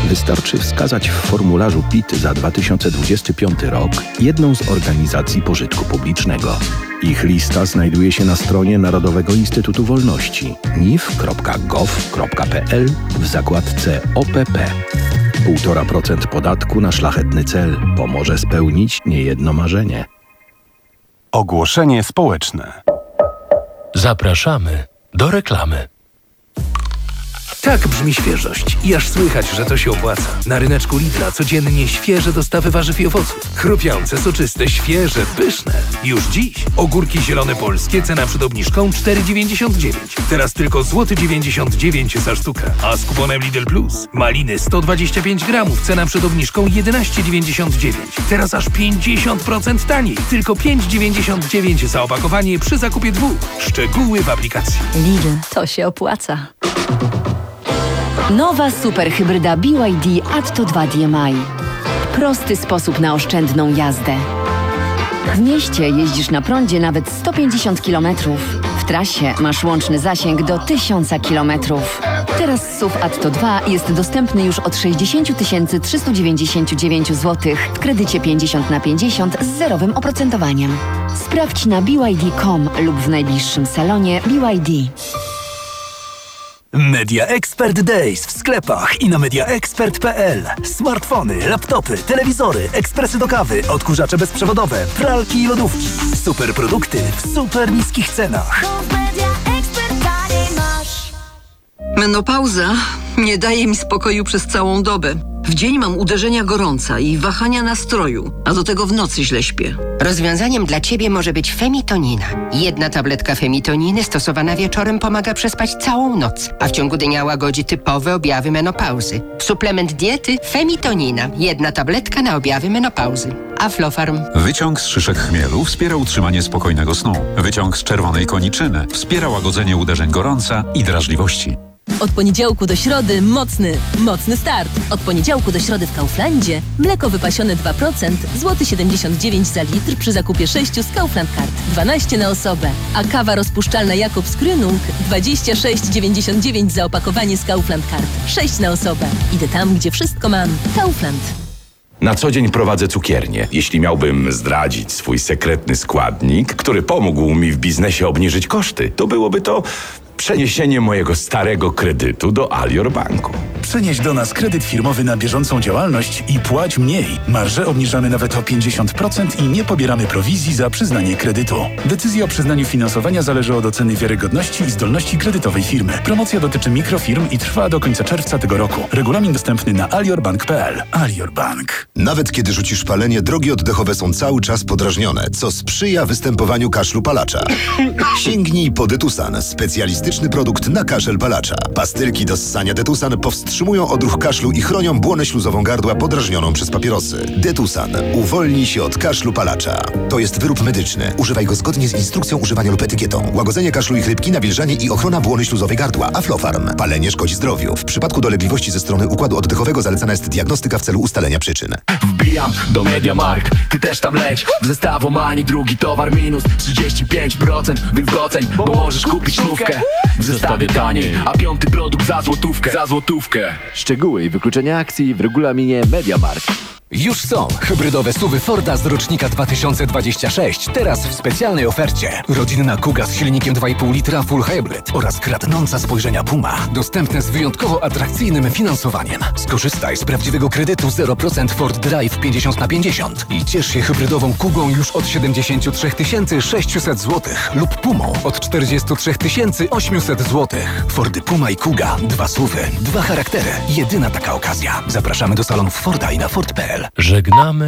Wystarczy wskazać w formularzu P I T za dwa tysiące dwudziesty piąty rok jedną z organizacji pożytku publicznego. Ich lista znajduje się na stronie Narodowego Instytutu Wolności N I W kropka gov kropka p l w zakładce O P P. jeden i pół procent podatku na szlachetny cel pomoże spełnić niejedno marzenie. Ogłoszenie społeczne. Zapraszamy do reklamy. Tak brzmi świeżość i aż słychać, że to się opłaca. Na ryneczku Lidla codziennie świeże dostawy warzyw i owoców. Chrupiące, soczyste, świeże, pyszne. Już dziś ogórki zielone polskie, cena przed obniżką cztery dziewięćdziesiąt dziewięć. Teraz tylko złoty dziewięćdziesiąt dziewięć za sztukę. A z kuponem Lidl Plus maliny sto dwadzieścia pięć gramów, cena przed obniżką jedenaście dziewięćdziesiąt dziewięć. Teraz aż pięćdziesiąt procent taniej. Tylko pięć dziewięćdziesiąt dziewięć za opakowanie przy zakupie dwóch. Szczegóły w aplikacji. Lidl, to się opłaca. Nowa superhybryda B Y D Atto dwa D M I. Prosty sposób na oszczędną jazdę. W mieście jeździsz na prądzie nawet sto pięćdziesiąt kilometrów. W trasie masz łączny zasięg do tysiąc kilometrów. Teraz S U V Atto dwa jest dostępny już od sześćdziesiąt tysięcy trzysta dziewięćdziesiąt dziewięć złotych w kredycie pięćdziesiąt na pięćdziesiąt z zerowym oprocentowaniem. Sprawdź na b y d kropka com lub w najbliższym salonie B Y D. Media Expert Days w sklepach i na media expert kropka p l. Smartfony, laptopy, telewizory, ekspresy do kawy, odkurzacze bezprzewodowe, pralki i lodówki. Super produkty w super niskich cenach. Menopauza nie daje mi spokoju przez całą dobę. W dzień mam uderzenia gorąca i wahania nastroju, a do tego w nocy źle śpię. Rozwiązaniem dla Ciebie może być Femitonina. Jedna tabletka Femitoniny stosowana wieczorem pomaga przespać całą noc, a w ciągu dnia łagodzi typowe objawy menopauzy. Suplement diety Femitonina. Jedna tabletka na objawy menopauzy. Aflofarm. Wyciąg z szyszek chmielu wspiera utrzymanie spokojnego snu. Wyciąg z czerwonej koniczyny wspiera łagodzenie uderzeń gorąca i drażliwości. Od poniedziałku do środy mocny, mocny start. Od poniedziałku do środy w Kauflandzie mleko wypasione dwa procent, złoty siedemdziesiąt dziewięć za litr przy zakupie sześciu z Kaufland Card. dwanaście na osobę. A kawa rozpuszczalna Jakobs Krönung dwadzieścia sześć dziewięćdziesiąt dziewięć za opakowanie z Kaufland Card. sześć na osobę. Idę tam, gdzie wszystko mam. Kaufland. Na co dzień prowadzę cukiernię. Jeśli miałbym zdradzić swój sekretny składnik, który pomógł mi w biznesie obniżyć koszty, to byłoby to przeniesienie mojego starego kredytu do Alior Banku. Przenieś do nas kredyt firmowy na bieżącą działalność i płać mniej. Marże obniżamy nawet o pięćdziesiąt procent i nie pobieramy prowizji za przyznanie kredytu. Decyzja o przyznaniu finansowania zależy od oceny wiarygodności i zdolności kredytowej firmy. Promocja dotyczy mikrofirm i trwa do końca czerwca tego roku. Regulamin dostępny na aliorbank kropka p l. Alior Bank. Nawet kiedy rzucisz palenie, drogi oddechowe są cały czas podrażnione, co sprzyja występowaniu kaszlu palacza. Sięgnij po Detusan, specjalistyczny produkt na kaszel palacza. Pastylki do ssania Detusan powstrzymują odruch kaszlu i chronią błonę śluzową gardła podrażnioną przez papierosy. Detusan. Uwolnij się od kaszlu palacza. To jest wyrób medyczny. Używaj go zgodnie z instrukcją używania lub etykietą. Łagodzenie kaszlu i chrypki, nawilżanie i ochrona błony śluzowej gardła. Aflofarm. Palenie szkodzi zdrowiu. W przypadku dolegliwości ze strony układu oddechowego zalecana jest diagnostyka w celu ustalenia przyczyn. Wbijam do MediaMarkt, ty też tam leć. W zestawu Mani drugi towar minus trzydzieści pięć procent wygodzeń, bo możesz kupić nówkę w zestawie taniej, a piąty produkt za złotówkę, za złotówkę. Szczegóły i wykluczenia akcji w regulaminie MediaMarkt. Już są hybrydowe suwy Forda z rocznika dwa tysiące dwudziestego szóstego, teraz w specjalnej ofercie. Rodzinna Kuga z silnikiem dwa i pół litra Full Hybrid oraz kradnąca spojrzenia Puma. Dostępne z wyjątkowo atrakcyjnym finansowaniem. Skorzystaj z prawdziwego kredytu zero procent Ford Drive pięćdziesiąt na pięćdziesiąt i ciesz się hybrydową Kugą już od siedemdziesiąt trzy tysiące sześćset złotych lub Pumą od czterdzieści trzy tysiące osiemset złotych. Fordy Puma i Kuga. Dwa suwy, dwa charaktery. Jedyna taka okazja. Zapraszamy do salonów Forda i na Ford kropka p l. Żegnamy